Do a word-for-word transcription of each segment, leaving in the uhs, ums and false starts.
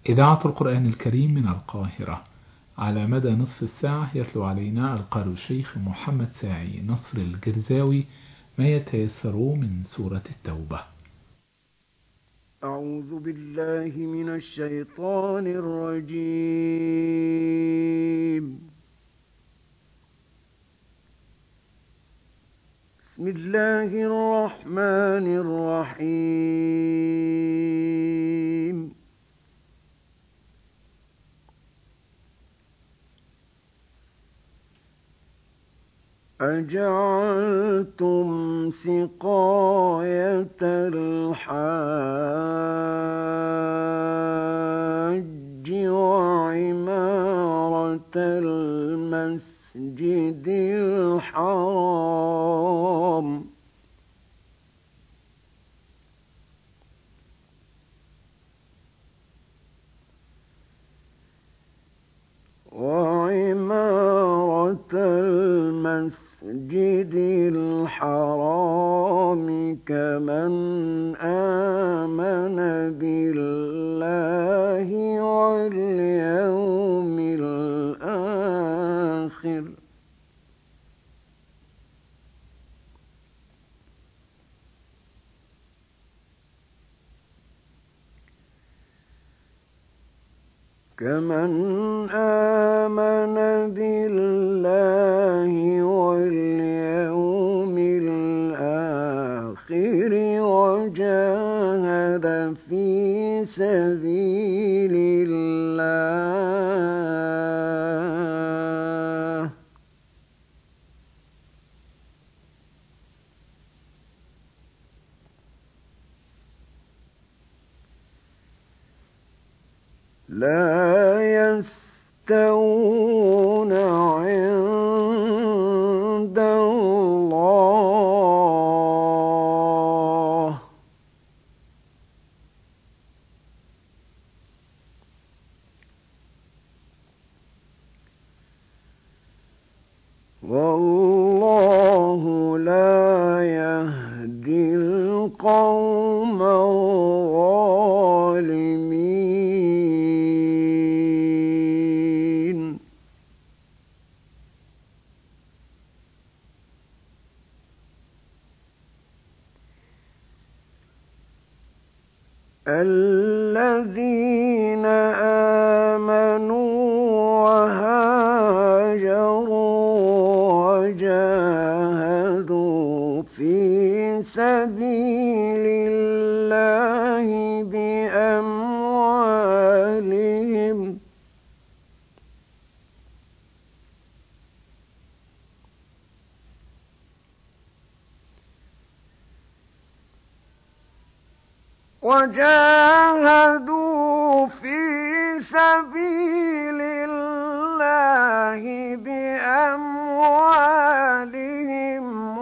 إذاعة القرآن الكريم من القاهرة. على مدى نصف الساعة يتلو علينا القارئ الشيخ محمد ساعي نصر الجرزاوي ما يتيسر من سورة التوبة. أعوذ بالله من الشيطان الرجيم. بسم الله الرحمن الرحيم. أجعلتم سقاية الحاج وعمارة المسجد الحرام وعمارة المسجد الحرام كمن آمن بالله واليوم الآخر كمن آمن بالله واليوم الآخر وجاهد في سبيل الله لا يستوون عند الله والله لا يهدي القوم الظالمين. الذين آمنوا وهاجروا وجاهدوا في سبيل الله بأموالهم وجاهدوا في سبيل الله بأموالهم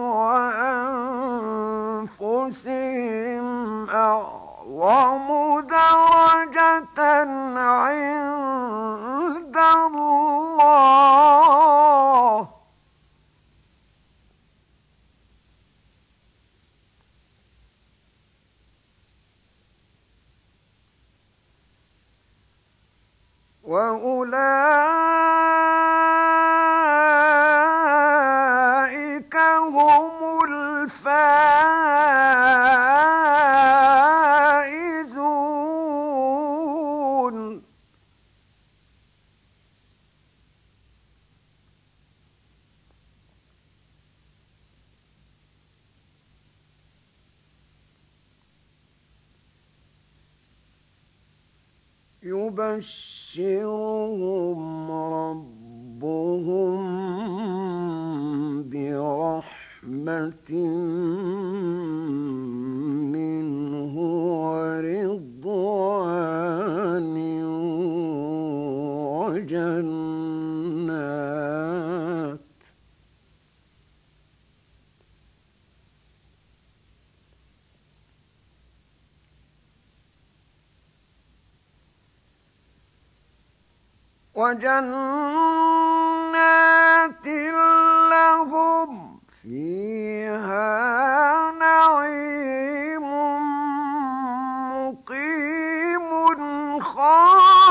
وأنفسهم أعظم درجة عند الله وأولئك هم الفائزون. يبشرهم ربهم برحمة منه ورضوان وجنات وجنات لهم فيها نعيم مقيم خالد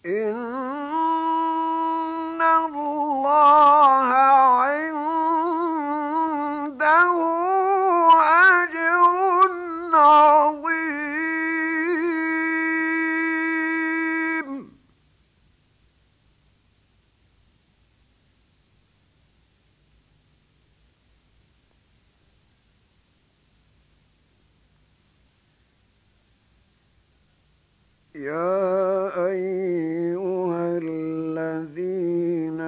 إن الله عنده أجر عظيم. يا أيها الذين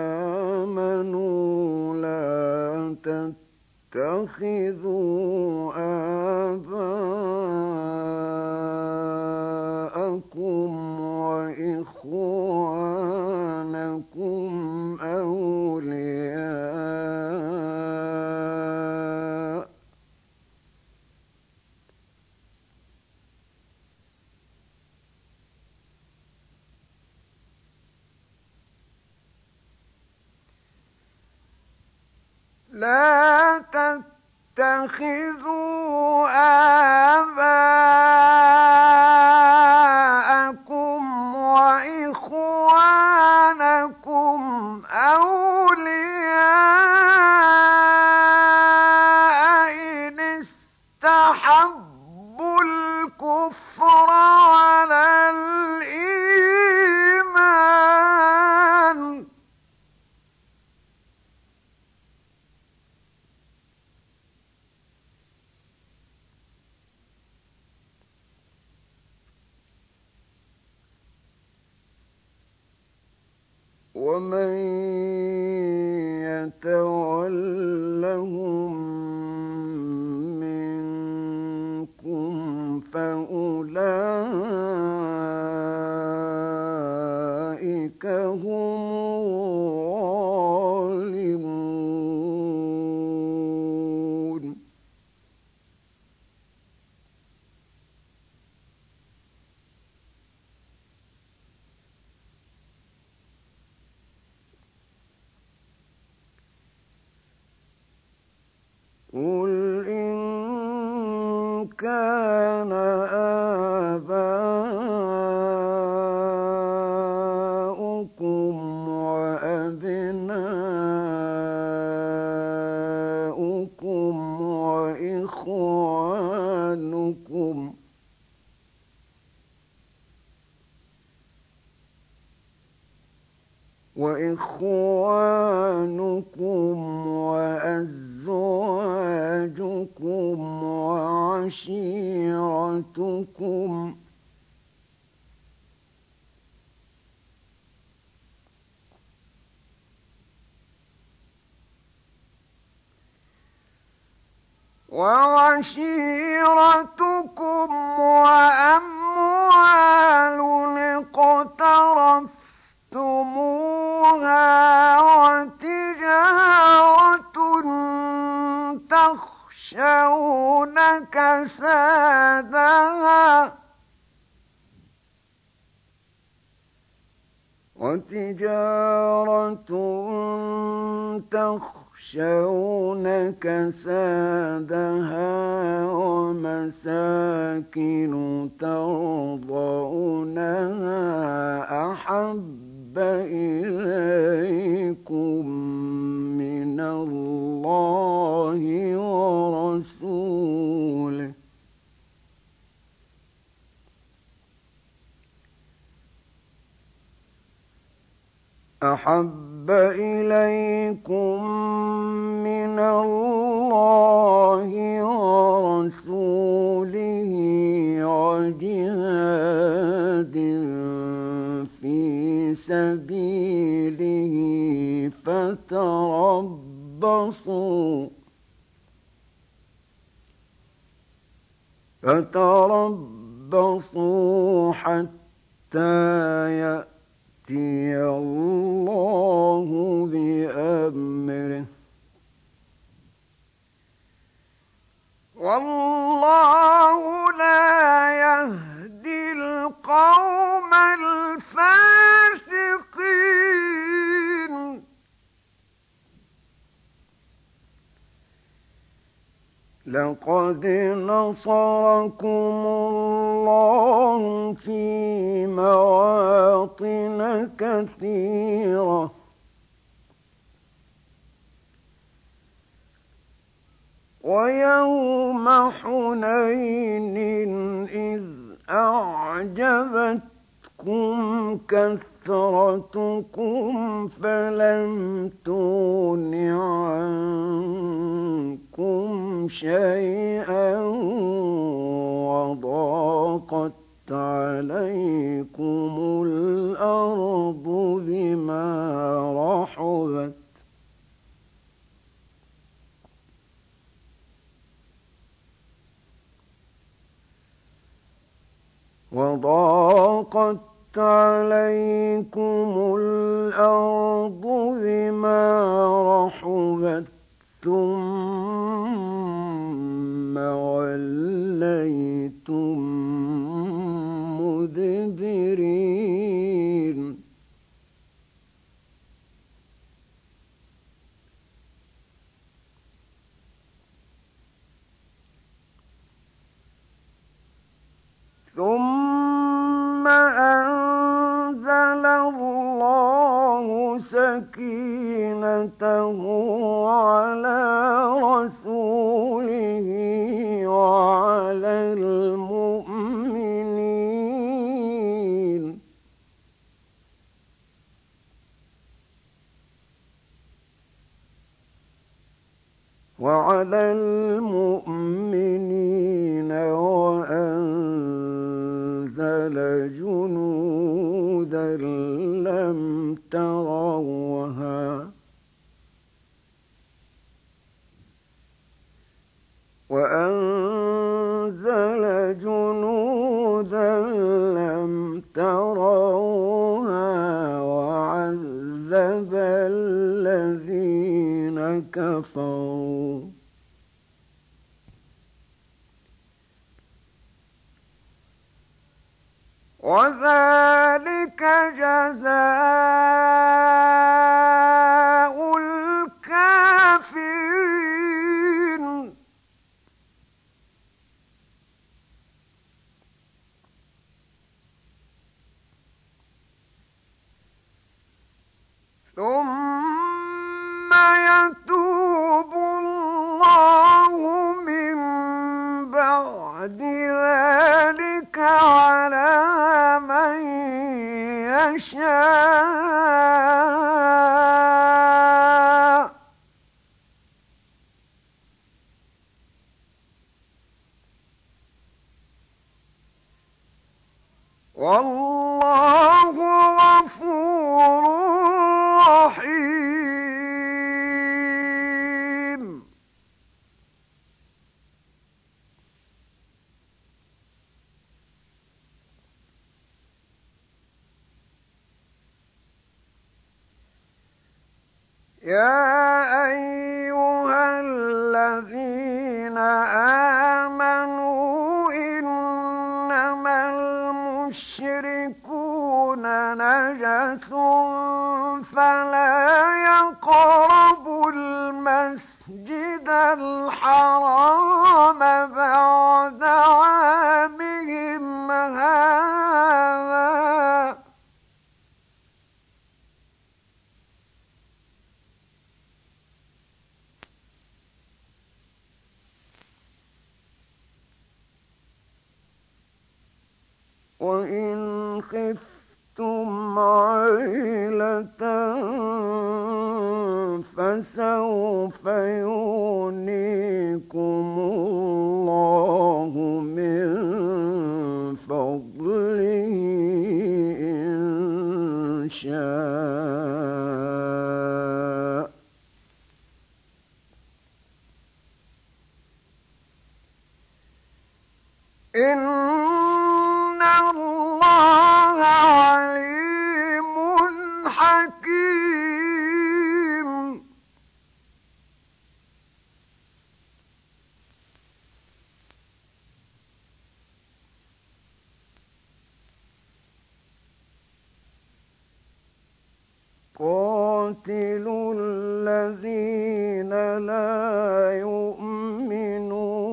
آمنوا لا تتخذوا آباءكم وإخوانكم أولياء لا تتخذوا آباءكم وإخوانكم أولياء إن استحبوا الكفر على الإيمان ومن يتولهم منكم فأولئك هم الظالمون. قل إن كان آباؤكم وأبناؤكم وإخوانكم وإخوانكم وأزواجكم وعشيرتكم وعشيرتكم وأموال اقترفتموها وتجارة تخشون كسادها وتجارة تخشون كسادها ومساكن ترضونها أحب إليكم من الله ورسوله أحب إليكم من الله ورسوله وجهاد في سبيله فتربصوا فتربصوا حتى يأتي الله بأمره والله لا يهدي القوم الفاسقين لقد نصركم الله في مواطن كثيرة ويوم حنين إذ أعجبتكم كثرتكم فلم تغن عنكم شيئا وضاقت عليكم الأرض بما رحبت وضاقت عليكم الأرض بما رحبت ثم وليتم مدبرين ثم أنزل الله سكينته على رسوله وعلى المؤمنين وعلى المؤمنين وأنزل جنودا لم تروها وأنزل جنودا لم تروها وعذب الذين كفروا وذلك جزاء الكافرين ثم يتوب الله من بعد ذلك على من يشاء والله غفور رحيم يا أيها الذين آمنوا إنما المشركون نجس فلا يقربوا المسجد الحرام بعد عامهم هذا وإن خفتم عيلة فسوف يغنيكم الله من فضله إن شاء إن الله عليم حكيم قاتلوا الذين لا يؤمنون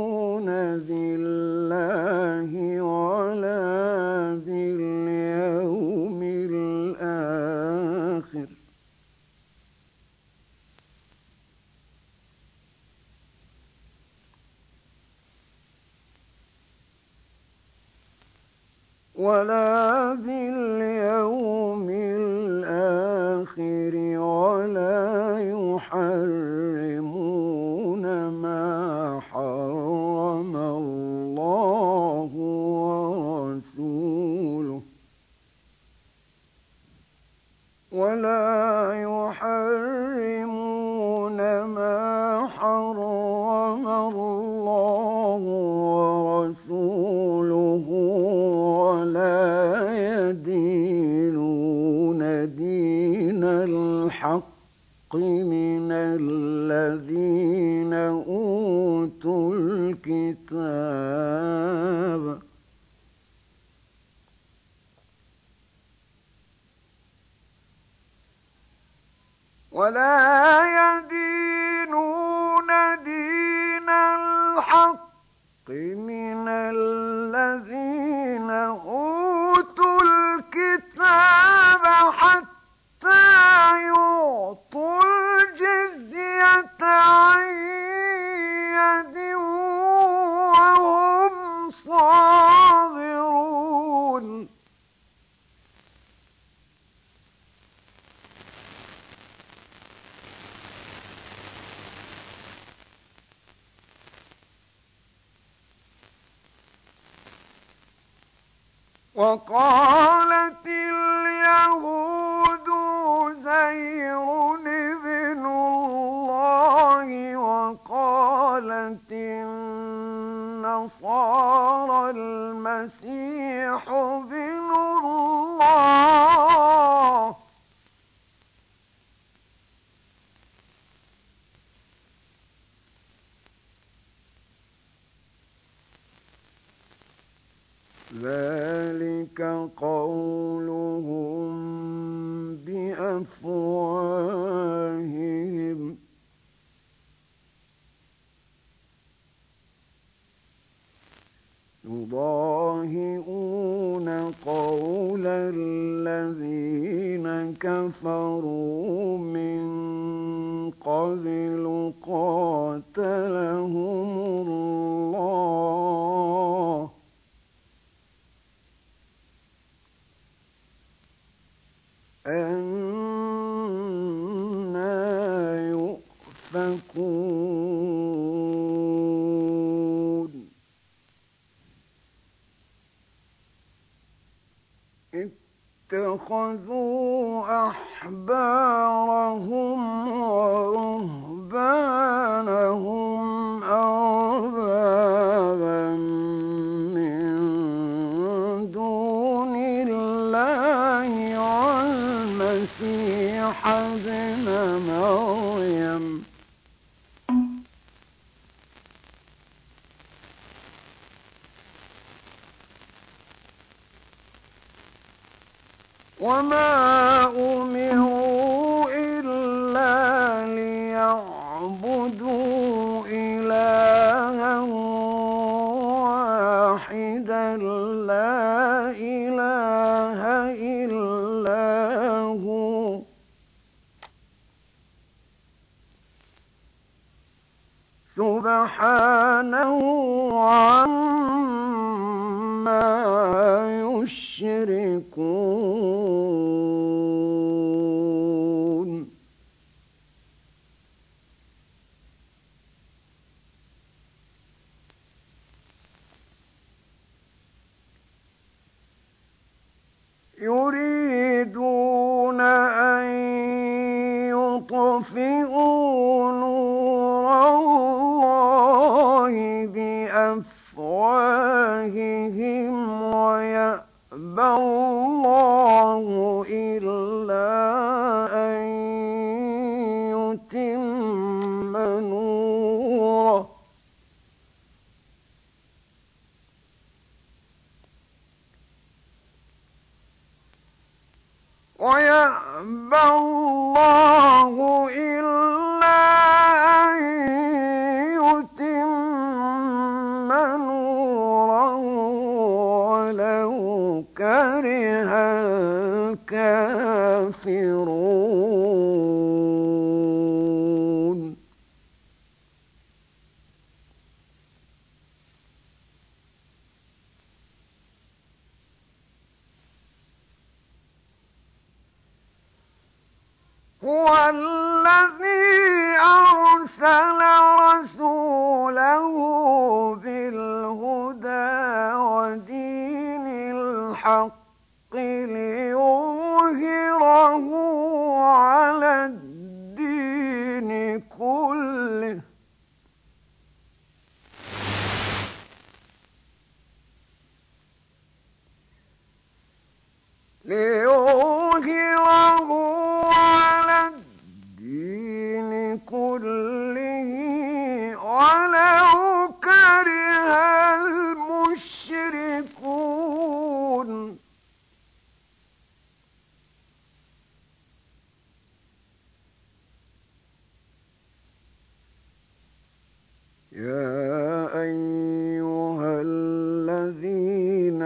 ولا باليوم الآخر ولا يحرمون ما حرم الله ورسوله ولا يحرمون ما حرم الله ورسوله ولا يدينون دين الحق من الذين أوتوا الكتاب ولا يدينون دين الحق من الذين أوتوا الكتاب حتى يعطوا الجزية عن يد وهم صاغرون وقالت اليهود عزير ابن الله وقالت النصارى المسيح ابن الله ذلك قولهم بأفواههم يضاهئون قول الذين كفروا من قبل قاتلهم الله أَنَّىٰ يُؤْفَكُونَ اتَّخَذُوا أَحْبَارَهُمْ وَرُهْبَانَهُمْ أَرْبَابًا مِّن دُونِ اللَّهِ والمسيح ابن مريم وما أمروا إلا ليعبدوا إلها واحدا لا إله إلا هو سبحانه عما يشركون يريدون أن يطفئوا نور الله بأفواههم ويأبى الله إلا أن يتم نوره ويأبى الله إلا أن يتم نوره ولو كره الكافرون هو الذي أرسل رسوله بالهدى ودين الحق ليظهره على الدين كله ليظهره على الدين كله ولو كره المشركون يا أيها الذين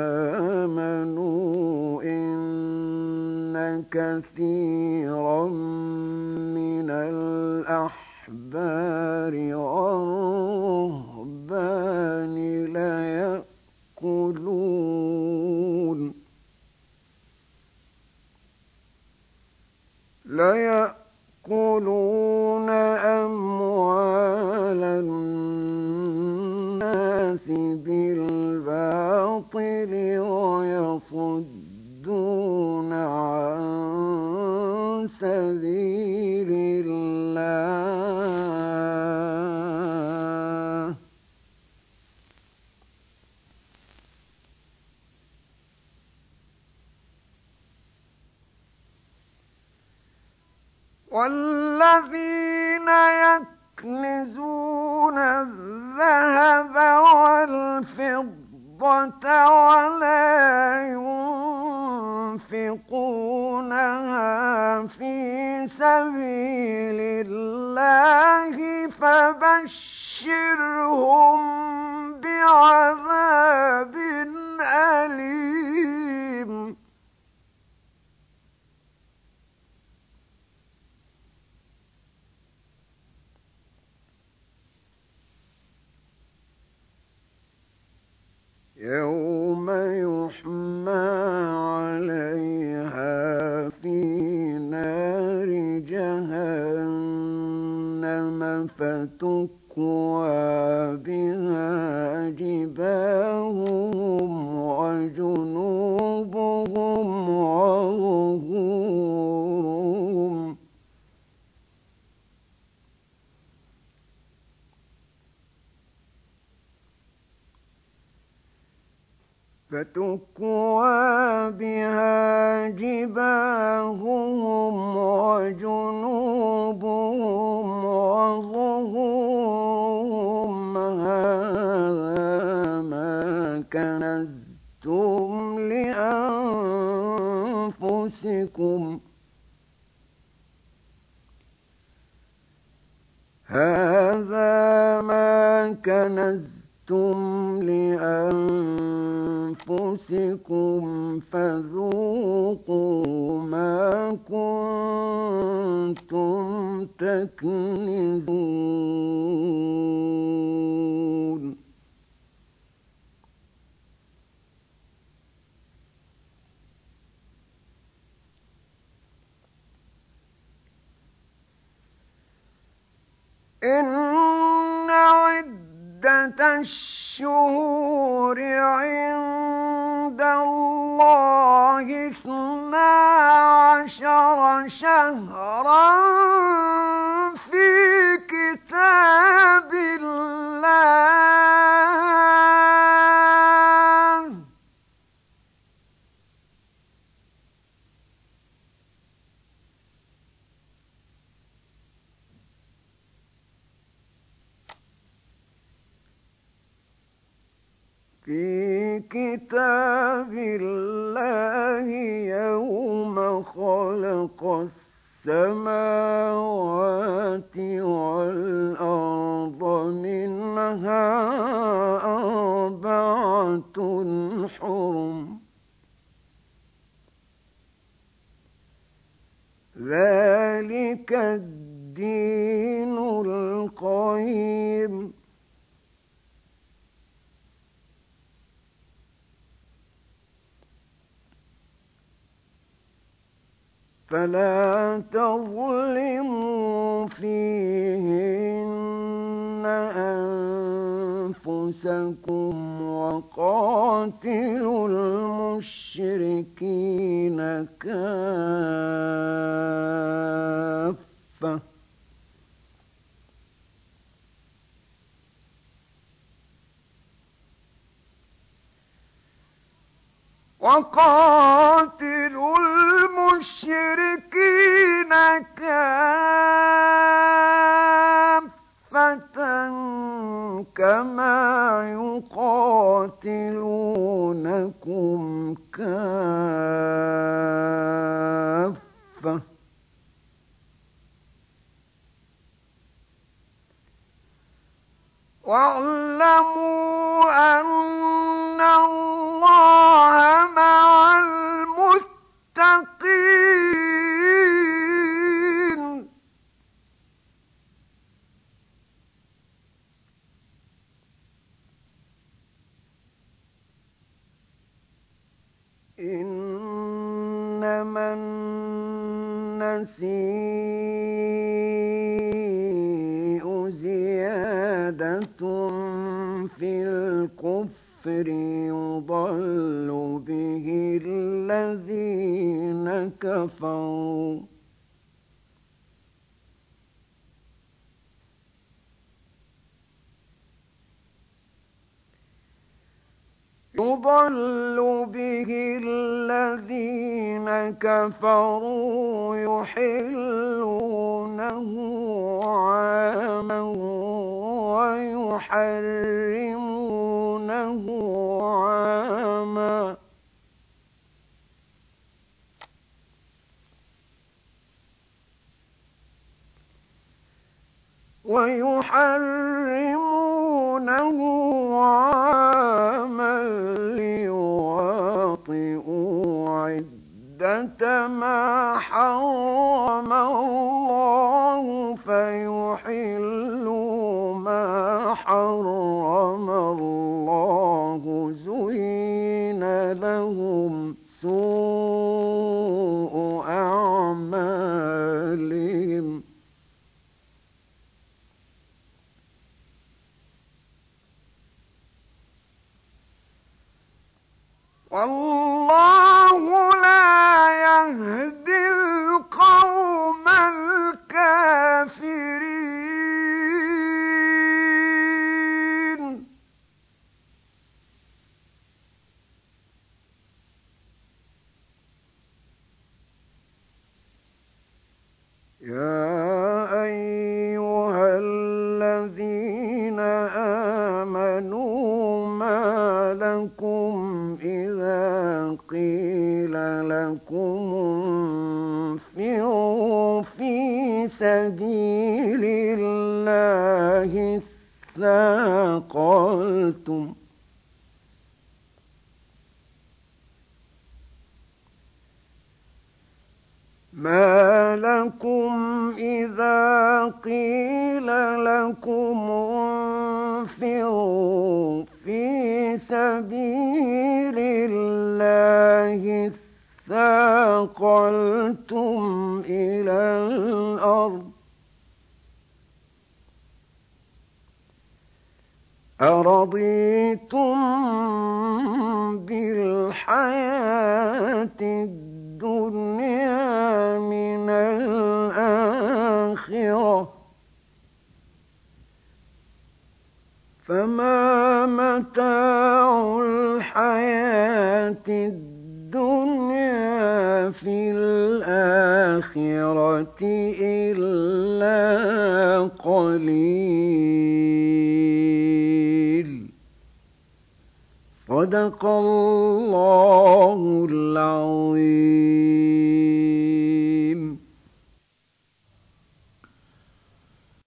آمنوا إن كثيرا من الأحبار والرهبان ليأكلون ليأكلون أموال الناس بالباطل ويصدون عن سبيل الله والذين يكنزون الذهب والفضة ولا ينفقونها في سبيل الله فبشرهم بعذاب أليم يوم يحمى عليها في نار جهنم فتكوى بها جباههم وجنوبهم وظهورهم فتكوى بها جباههم وجنوبهم وظهورهم هذا ما كنزتم لأنفسكم هذا ما كنزتم لأنفسكم فذوقوا ما كنتم تكنزون إن عدة الشهور عند الله اثنا عشر شهرا في كتاب الله في كتاب الله يوم خلق السماوات والأرض منها أربعة حرم ذلك الدين القيم فلا تظلموا فيهن أنفسكم وقاتلوا المشركين كافة وقاتلوا المشركين كافة كما يقاتلونكم كافة واعلموا أن الله مع المتقين إنما النسيء زيادة في الكفر يضل به الذين كفروا يضل به الذين كفروا يحلونه عاما ويحرمونه عاما ويحرمونه عاما ليواطئوا عدة ما حرم الله فيحلوا ما حرم الله زين لهم سوء أعمالهم والله لا يهدي القوم الكافرين يا أيها الذين آمنوا ما لكم إذا قيل لكم انفروا في سبيل الله اثاقلتم ما لكم إذا قيل لكم انفروا في سبيل الله اثاقلتم إلى الأرض أرضيتم بالحياة الدنيا من الآخرة فما متاع الحياة الدنيا في الآخرة إلا قليل صدق الله العظيم.